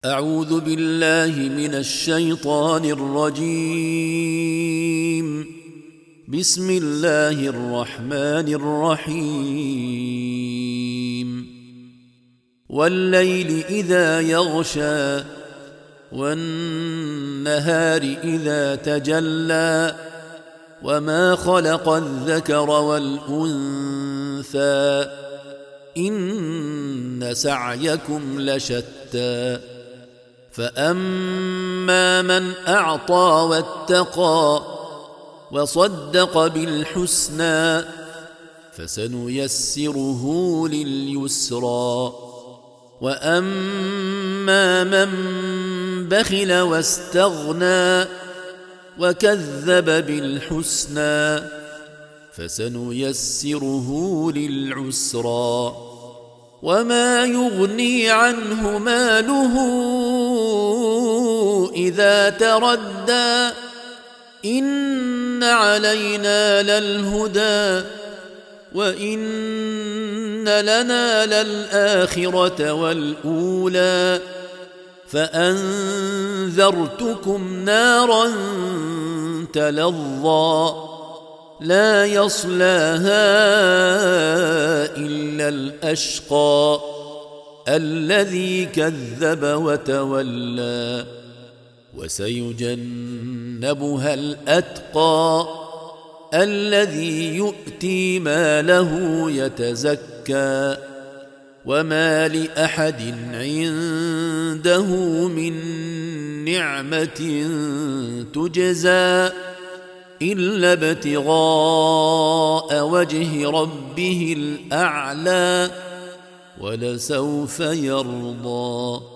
أعوذ بالله من الشيطان الرجيم. بسم الله الرحمن الرحيم. والليل إذا يغشى والنهار إذا تجلى وما خلق الذكر والأنثى إن سعيكم لشتى فأما من أعطى واتقى وصدق بالحسنى فسنيسره لليسرى وأما من بخل واستغنى وكذب بالحسنى فسنيسره للعسرى وما يغني عنه ماله إذا تردى إن علينا للهدى وإن لنا للآخرة والأولى فأنذرتكم نارا تلظى لا يصلاها إلا الأشقى الذي كذب وتولى وسيجنبها الأتقى الذي يؤتي ماله يتزكى وما لأحد عنده من نعمة تجزى إلا ابتغاء وجه ربه الأعلى ولسوف يرضى.